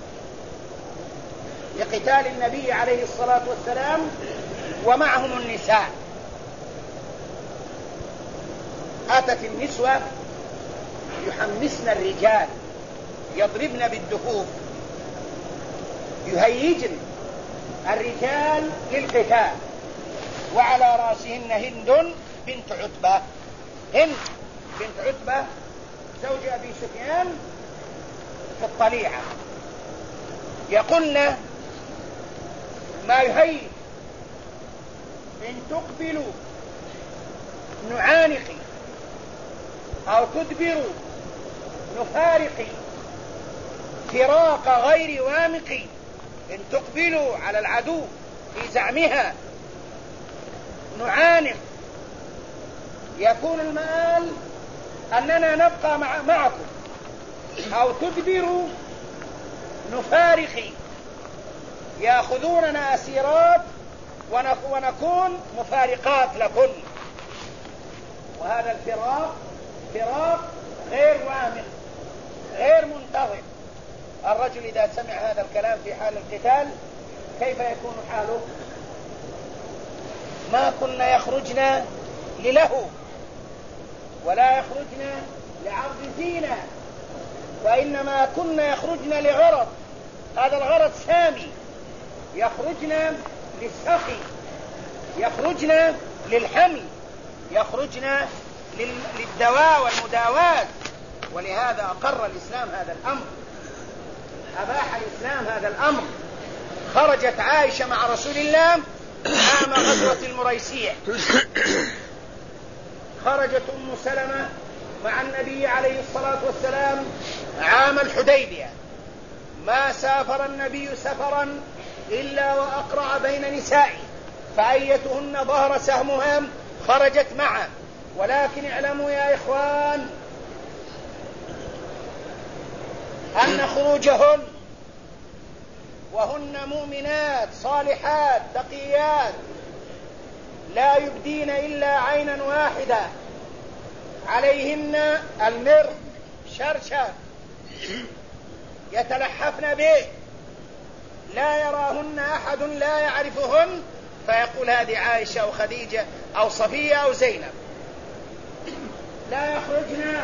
لقتال النبي عليه الصلاة والسلام ومعهم النساء. أتت النسوة يحمسن الرجال، يضربن بالدفوف، يهيجن الرجال للقتال. وعلى رأسهن هند بنت عتبة. هند بنت عتبة زوج أبي سفيان في الطليعة. يقولن ما يهيج: إن تقبلوا نعانقي أو تدبروا نفارقي فراق غير وامقي. إن تقبلوا على العدو في زعمها نعانق، يكون المآل أننا نبقى معكم، أو تدبروا نفارقي، يأخذوننا أسيرات ونكون مفارقات لكن. وهذا الفراق فراق غير وامق غير منتظم. الرجل إذا سمع هذا الكلام في حال القتال كيف يكون حاله؟ ما كنا يخرجنا للهو ولا يخرجنا لعرض زينة، وإنما كنا يخرجنا لغرض. هذا الغرض سامي. يخرجنا للسخي، يخرجنا للحمل، يخرجنا للدواء والمداواة. ولهذا أقر الإسلام هذا الأمر، أباح الإسلام هذا الأمر. خرجت عائشة مع رسول الله عام غزوة المريسيع، خرجت أم سلمة مع النبي عليه الصلاة والسلام عام الحديبية. ما سافر النبي سفرا إلا وأقرع بين نسائه، فأيتهن ظهر سهمها خرجت معه. ولكن اعلموا يا إخوان أن خروجهن وهن مؤمنات صالحات تقيات لا يبدين إلا عينا واحدة، عليهن المر شرشة يتلحفن به، لا يراهن أحد لا يعرفهن فيقول هذه عائشة أو خديجة أو صفية أو زينب. لا يخرجن،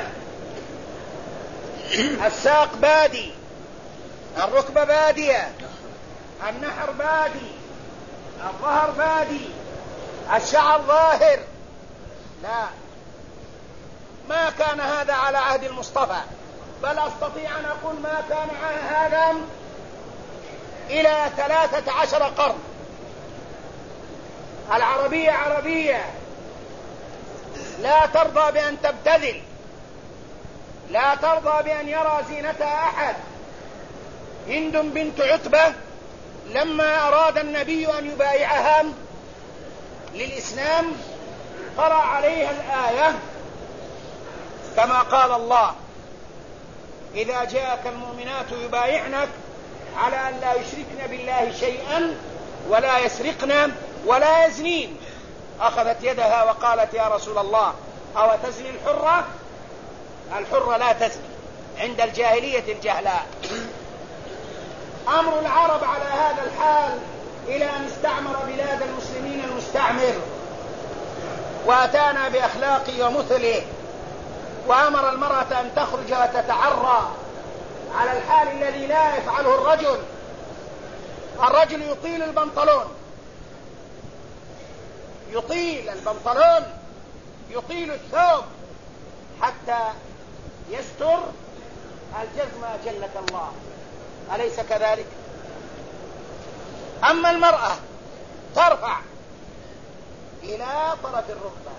الساق بادي، الركبة بادية، النحر بادي، الظهر بادي، الشعر ظاهر. لا، ما كان هذا على عهد المصطفى، بل أستطيع أن أقول ما كان هذا إلى 13 قرن. العربية عربية لا ترضى بأن تبتذل، لا ترضى بأن يرى زينتها أحد. هند بنت عتبة لما أراد النبي أن يبايعها للإسلام قرأ عليها الآية كما قال الله: إذا جاءك المؤمنات يبايعنك على أن لا يشركن بالله شيئا ولا يسرقن ولا يزنين. أخذت يدها وقالت: يا رسول الله، أو تزني الحرة؟ الحرة لا تزني عند الجاهلية الجهلاء. أمر العرب على هذا الحال إلى أن استعمر بلاد المسلمين المستعمر وأتانا بأخلاقه ومثله، وأمر المرأة أن تخرج وتتعرى على الحال الذي لا يفعله الرجل. الرجل يطيل البنطلون، يطيل الثوب حتى يستر الجزمة جلة الله، أليس كذلك؟ أما المرأة ترفع إلى طرف الركبة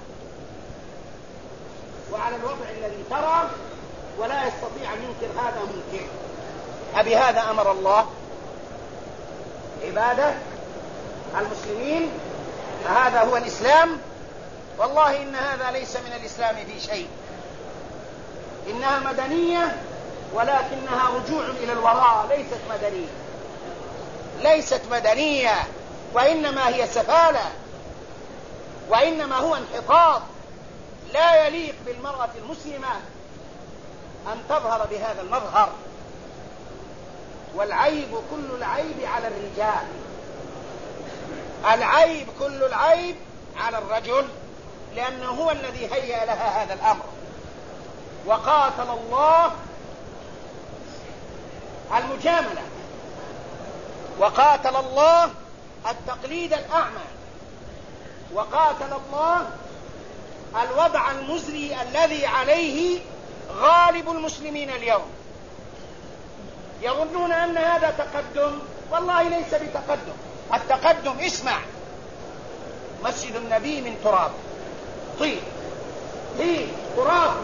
وعلى الوضع الذي ترى، ولا يستطيع أن ينكر هذا منكر. أبهذا أمر الله عبادة المسلمين؟ هذا هو الإسلام؟ والله إن هذا ليس من الإسلام في شيء. إنها مدنية ولكنها رجوع إلى الوراء، ليست مدنية، وإنما هي سفالة، وإنما هو انحطاط. لا يليق بالمرأة المسلمة أن تظهر بهذا المظهر. والعيب كل العيب على الرجال، العيب كل العيب على الرجل، لأنه هو الذي هيأ لها هذا الأمر. وقاتل الله المجاملة، وقاتل الله التقليد الأعمى، وقاتل الله الوضع المزري الذي عليه غالب المسلمين اليوم. يظنون أن هذا تقدم، والله ليس بتقدم. التقدم، اسمع، مسجد النبي من تراب، طين تراب،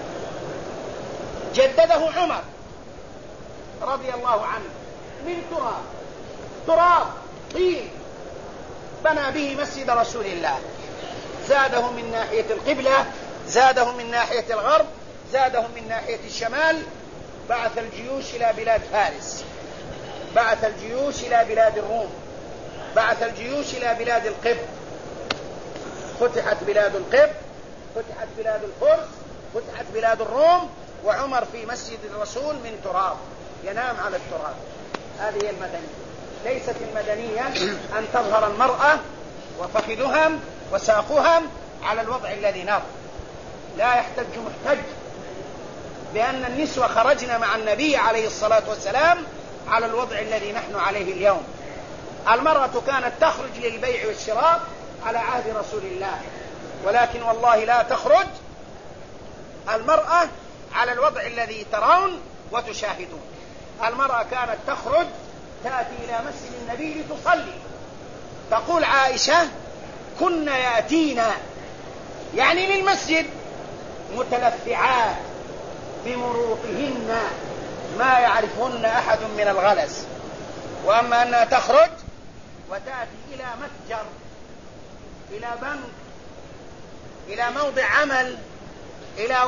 جدده عمر رضي الله عنه، من تراب طين، بنى به مسجد رسول الله، زاده من ناحية القبلة، زاده من ناحية الغرب، زاده من ناحية الشمال. بعث الجيوش إلى بلاد فارس، بعث الجيوش إلى بلاد الروم، بعث الجيوش إلى بلاد القبط، فتحت بلاد القبط، فتحت بلاد الفرس، فتحت بلاد الروم، وعمر في مسجد الرسول من تراب ينام على التراب. هذه هي المدنية. ليست المدنية أن تظهر المرأة وفخذهم وساقهم على الوضع الذي نرى. لا يحتج محتج بأن النسوة خرجنا مع النبي عليه الصلاة والسلام على الوضع الذي نحن عليه اليوم. المرأة كانت تخرج للبيع والشراء على عهد رسول الله، ولكن والله لا تخرج المرأة على الوضع الذي ترون وتشاهدون. المرأة كانت تخرج تأتي إلى مسجد النبي لتصلي. تقول عائشة: كنا يأتينا، يعني للمسجد، متلفعات بمروطهن ما يعرفهن أحد من الغلس. وأما أنها تخرج وتأتي إلى متجر، إلى بنك، إلى موضع عمل، إلى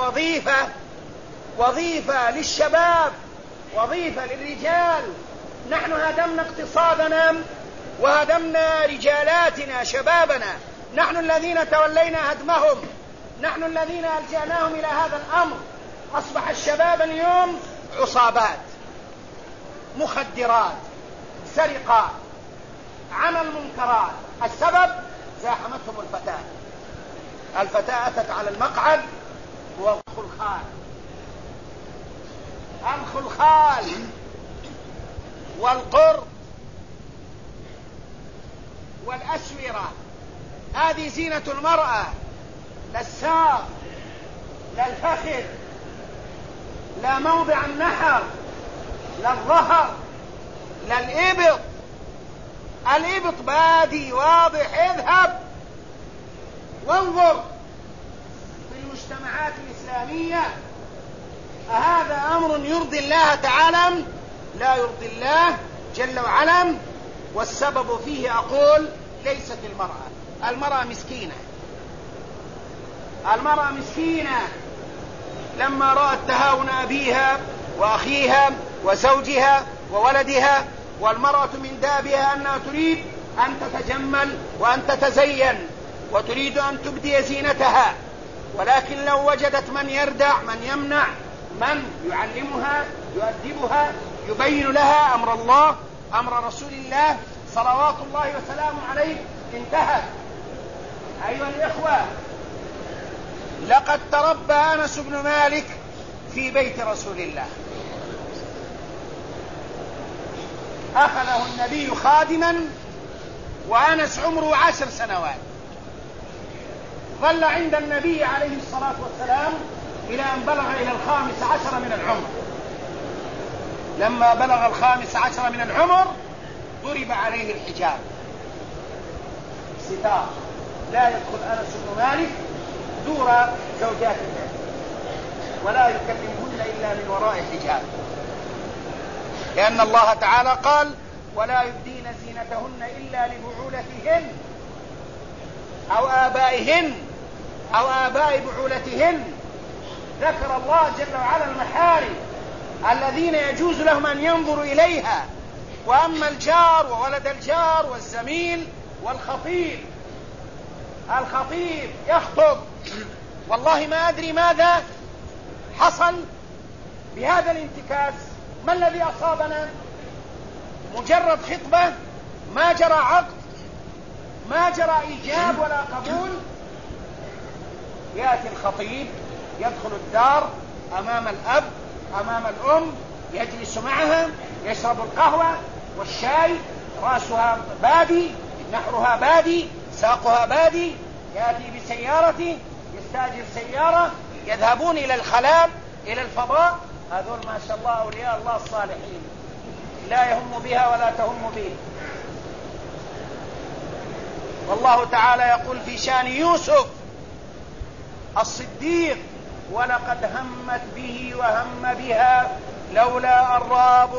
وظيفة للشباب، وظيفة للرجال. نحن هدمنا اقتصادنا وهدمنا رجالاتنا شبابنا، نحن الذين تولينا هدمهم، نحن الذين ألجأناهم إلى هذا الأمر. أصبح الشباب اليوم عصابات، مخدرات، سرقات، عمل منكرات. السبب زاحمتهم الفتاة أتت على المقعد الخلخال والقرب والأسورة، هذه زينة المرأة، لا الساق لا الفخذ لا موضع النحر لا الظهر لا الإبط بادي واضح. اذهب وانظر في المجتمعات الإسلامية، أهذا أمر يرضي الله تعالى؟ لا يرضي الله جل وعلا. والسبب فيه أقول ليست المرأة مسكينة لما رأت تهاون أبيها وأخيها وزوجها وولدها، والمرأة من دابها أنها تريد أن تتجمل وأن تتزين وتريد أن تبدي زينتها، ولكن لو وجدت من يردع، من يمنع، من يعلمها يؤدبها يبين لها أمر الله أمر رسول الله صلوات الله وسلامه عليه، انتهت. أيها الإخوة، لقد تربى أنس بن مالك في بيت رسول الله، أخذه النبي خادما وأنس عمره 10 سنوات، ظل عند النبي عليه الصلاة والسلام إلى أن بلغ إلى 15 من العمر. لما بلغ 15 من العمر ضرب عليه الحجاب، ستار، لا يدخل أنس بن مالك دور زوجات الناس ولا يكلمهن إلا من وراء حجاب، لأن الله تعالى قال: ولا يبدين زينتهن إلا لبعولتهن أو آبائهن أو آباء بعولتهن. ذكر الله جل وعلا المحارم الذين يجوز لهم أن ينظروا إليها، وأما الجار وولد الجار والزميل والخطيب، الخطيب يخطب، والله ما أدري ماذا حصل بهذا الانتكاس، ما الذي أصابنا؟ مجرد خطبة، ما جرى عقد، ما جرى إيجاب ولا قبول. يأتي الخطيب يدخل الدار أمام الأب أمام الأم، يجلس معها، يشرب القهوة والشاي، رأسها بادي، نحرها بادي، ساقها بادي، يأتي بسيارته، يستأجر سيارة، يذهبون إلى الخلاء إلى الفضاء. هذول ما شاء الله أولياء الله الصالحين، لا يهم بها ولا تهم به. والله تعالى يقول في شأن يوسف الصديق: ولقد همت به وهم بها لولا أن رأى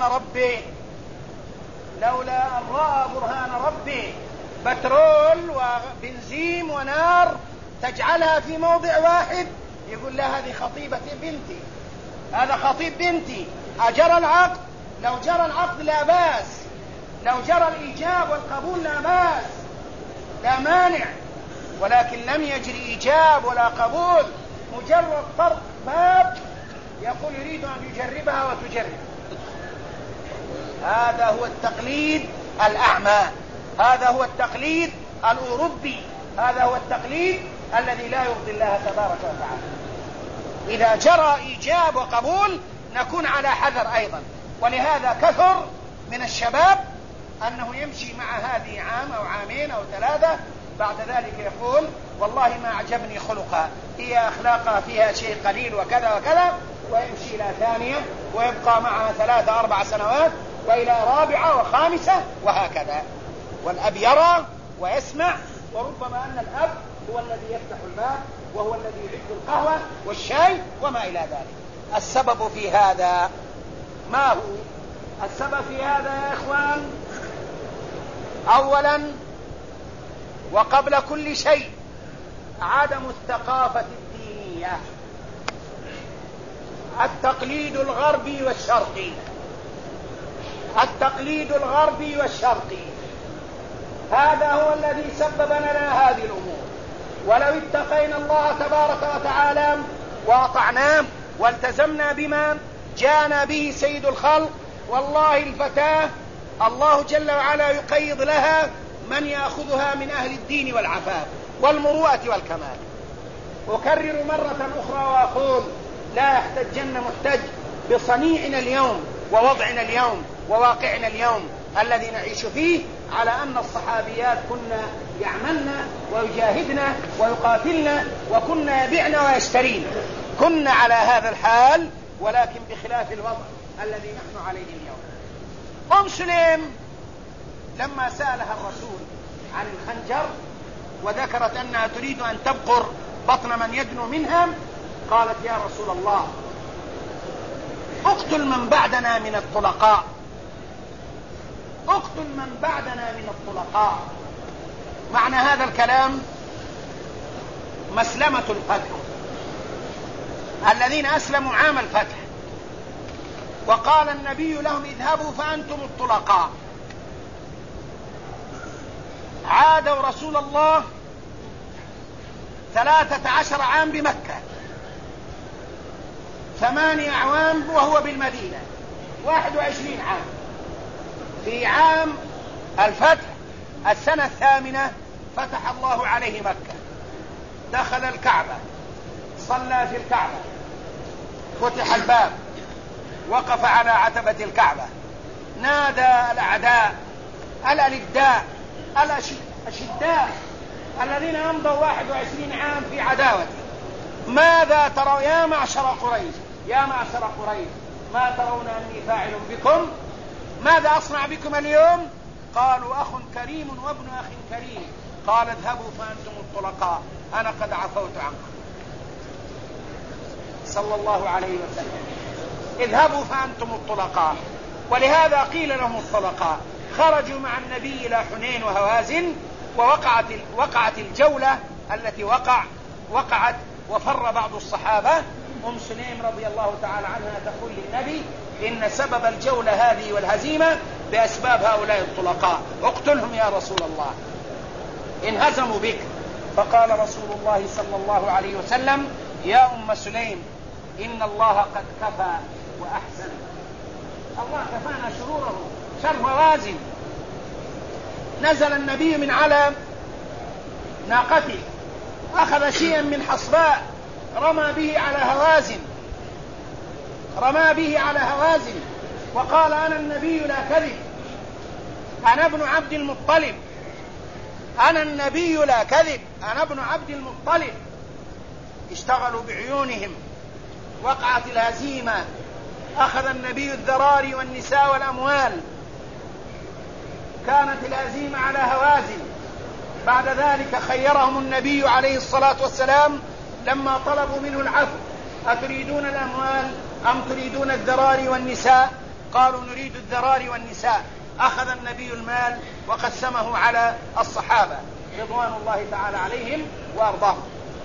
برهان ربه. بترول وبنزين ونار تجعلها في موضع واحد، يقول لا هذه خطيبة بنتي، هذا خطيب بنتي. أجرى العقد؟ لو جرى العقد لا بأس، لو جرى الإيجاب والقبول لا بأس، لا مانع، ولكن لم يجري إيجاب ولا قبول، مجرد طرق باب يقول يريد أن يجربها وتجرب. هذا هو التقليد الأعمى، هذا هو التقليد الأوروبي، هذا هو التقليد الذي لا يرضي الله تبارك وتعالى. إذا جرى إيجاب وقبول نكون على حذر أيضا. ولهذا كثر من الشباب أنه يمشي مع هذه عام أو عامين أو 3، بعد ذلك يقول والله ما أعجبني خلقها، هي أخلاقها فيها شيء قليل وكذا وكذا، ويمشي إلى ثانية ويبقى معها 3 4 سنوات وإلى 4 و5 وهكذا. والأب يرى ويسمع، وربما أن الأب هو الذي يفتح الباب وهو الذي يعد القهوة والشاي وما إلى ذلك. السبب في هذا ما هو؟ السبب في هذا يا إخوان، أولا وقبل كل شيء عدم الثقافة الدينية، التقليد الغربي والشرقي، التقليد الغربي والشرقي، هذا هو الذي سبب لنا هذه الأمور. ولو اتقينا الله تبارك وتعالى وأطعناه والتزمنا بما جاءنا به سيد الخلق، والله الفتاة الله جل وعلا يقيض لها من يأخذها من أهل الدين والعفاف والمروءة والكمال. أكرر مرة أخرى وأقول: لا يحتجن محتج بصنيعنا اليوم ووضعنا اليوم وواقعنا اليوم الذي نعيش فيه على أن الصحابيات كنا يعملن ويجاهدن ويقاتلن وكنا يبيعن ويشترين، كنا على هذا الحال، ولكن بخلاف الوضع الذي نحن عليه اليوم. أم سليم لما سألها الرسول عن الخنجر وذكرت أنها تريد أن تبقر بطن من يدنو منها، قالت: يا رسول الله، اقتل من بعدنا من الطلقاء، اقتل من بعدنا من الطلقاء. معنى هذا الكلام مسلمة الفتح، الذين أسلموا عام الفتح، وقال النبي لهم: اذهبوا فأنتم الطلقاء. عادوا رسول الله 13 عام بمكة، 8 أعوام وهو بالمدينة، 21 عام. في عام الفتح السنة 8 فتح الله عليه مكة، دخل الكعبة، صلى في الكعبة، فتح الباب، وقف على عتبة الكعبة، نادى الأعداء الألداء الأشداء الذين أمضوا 21 عام في عداوته: ماذا تروا يا معشر قريش، يا معشر قريش، ما ترون أني فاعل بكم؟ ماذا أصنع بكم اليوم؟ قالوا: أخ كريم وابن أخ كريم. قال: اذهبوا فأنتم الطلقاء، أنا قد عفوت عنكم. صلى الله عليه وسلم: اذهبوا فأنتم الطلقاء. ولهذا قيل لهم الطلقاء. خرجوا مع النبي إلى حنين وهوازن، ووقعت الجولة التي وقعت وفر بعض الصحابة. أم سليم رضي الله تعالى عنها تقول للنبي: إن سبب الجولة هذه والهزيمة بأسباب هؤلاء الطلقاء، اقتلهم يا رسول الله، انهزموا بك. فقال رسول الله صلى الله عليه وسلم: يا أم سليم، إن الله قد كفى وأحسن. الله كفانا شروره، شر هوازن. نزل النبي من على ناقته، أخذ شيئا من حصباء، رمى به على هوازن، وقال: أنا النبي لا كذب، أنا ابن عبد المطلب، أنا النبي لا كذب، أنا ابن عبد المطلب. اشتغلوا بعيونهم، وقعت الهزيمة، أخذ النبي الذراري والنساء والأموال، كانت الهزيمة على هوازن. بعد ذلك خيرهم النبي عليه الصلاة والسلام لما طلبوا منه العفو: أتريدون الأموال أم تريدون الذراري والنساء؟ قالوا: نريد الذراري والنساء. أخذ النبي المال وقسمه على الصحابة رضوان الله تعالى عليهم وأرضاهم.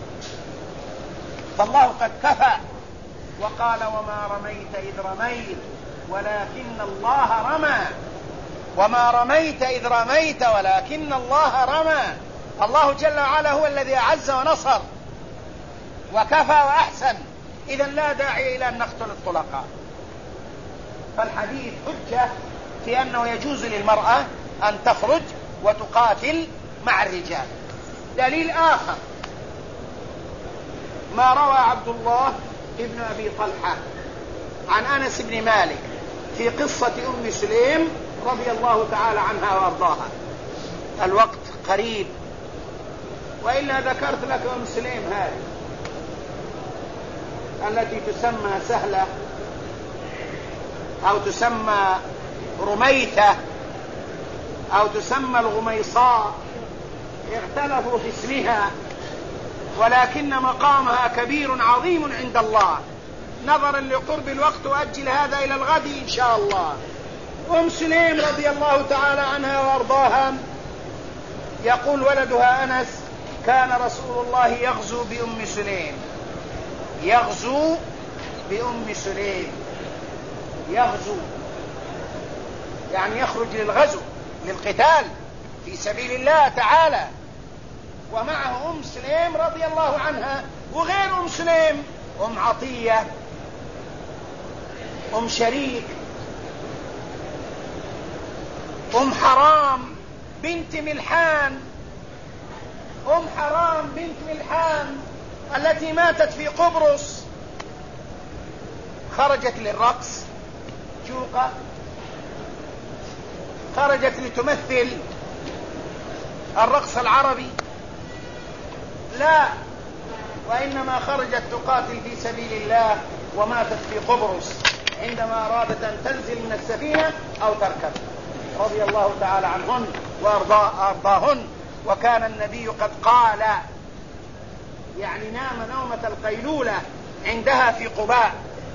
فالله قد كفى، وقال: وما رميت إذ رميت ولكن الله رمى، وما رميت إذ رميت ولكن الله رمى. الله جل وعلا هو الذي أعز ونصر وكفى وأحسن. إذن لا داعي إلى أن نقتل الطلقاء. فالحديث حجة في أنه يجوز للمرأة أن تخرج وتقاتل مع الرجال. دليل آخر ما روى عبد الله ابن أبي طلحة عن أنس بن مالك في قصة أم سليم رضي الله تعالى عنها وأرضاها. الوقت قريب، وإلا ذكرت لك أم سليم هذه التي تسمى سهلة أو تسمى رميثة أو تسمى الغميصاء، اختلفوا في اسمها، ولكن مقامها كبير عظيم عند الله. نظرا لقرب الوقت أجل هذا إلى الغد إن شاء الله. أم سليم رضي الله تعالى عنها وأرضاها، يقول ولدها أنس: كان رسول الله يغزو بأم سليم، يغزو بأم سليم، يغزو يعني يخرج للغزو للقتال في سبيل الله تعالى، ومعه أم سليم رضي الله عنها، وغير أم سليم أم عطية، أم شريك، أم حرام بنت ملحان، أم حرام بنت ملحان التي ماتت في قبرص، خرجت للرقص جوقة، خرجت لتمثل الرقص العربي؟ لا، وإنما خرجت تقاتل في سبيل الله، وماتت في قبرص عندما أرادت أن تنزل من السفينة أو تركب، رضي الله تعالى عنهن وأرضاهن. وكان النبي قد قال، يعني نام نومة القيلولة عندها في قباء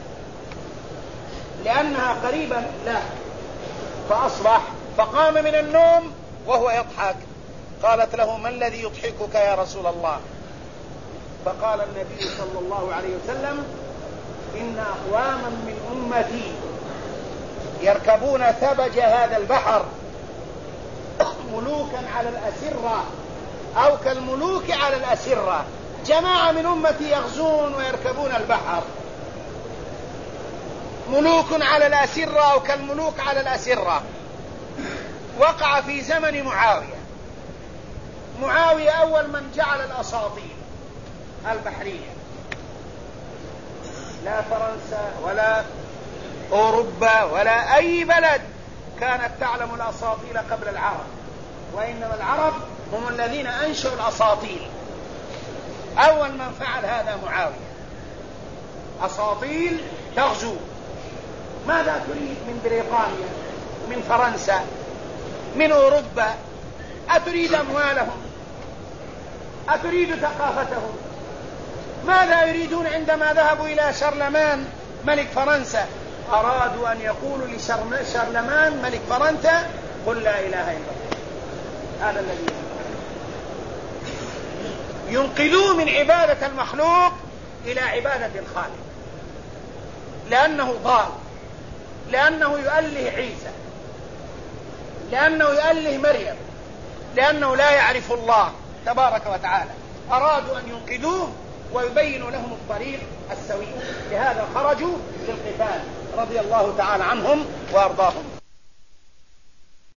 لأنها قريبا له، فأصبح فقام من النوم وهو يضحك. قالت له: ما الذي يضحكك يا رسول الله؟ فقال النبي صلى الله عليه وسلم: إن أقواما من أمتي يركبون ثبج هذا البحر ملوكا على الأسرة أو كالملوك على الأسرة. جماعة من أمتي يغزون ويركبون البحر، ملوك على الأسرة أو كالملوك على الأسرة. وقع في زمن معاوية. معاوية أول من جعل الأساطيل البحرية، لا فرنسا ولا أوروبا ولا أي بلد كانت تعلم الأساطيل قبل العرب، وإنما العرب هم الذين أنشأوا الأساطيل. أول من فعل هذا معاوية. أساطيل تغزو. ماذا تريد من بريطانيا، من فرنسا، من أوروبا؟ أتريد أموالهم؟ أتريد ثقافتهم؟ ماذا يريدون عندما ذهبوا إلى شارلمان ملك فرنسا؟ أرادوا أن يقولوا لشارلمان ملك فرنسا: قل لا إله إلا الله. هذا الذي ينقلوه من عبادة المخلوق إلى عبادة الخالق، لأنه ضال، لأنه يؤله عيسى، لأنه يؤله مريم، لأنه لا يعرف الله تبارك وتعالى. أرادوا أن ينقذوه ويبينوا لهم الطريق السوي، لهذا خرجوا للقتال، رضي الله تعالى عنهم وأرضاهم.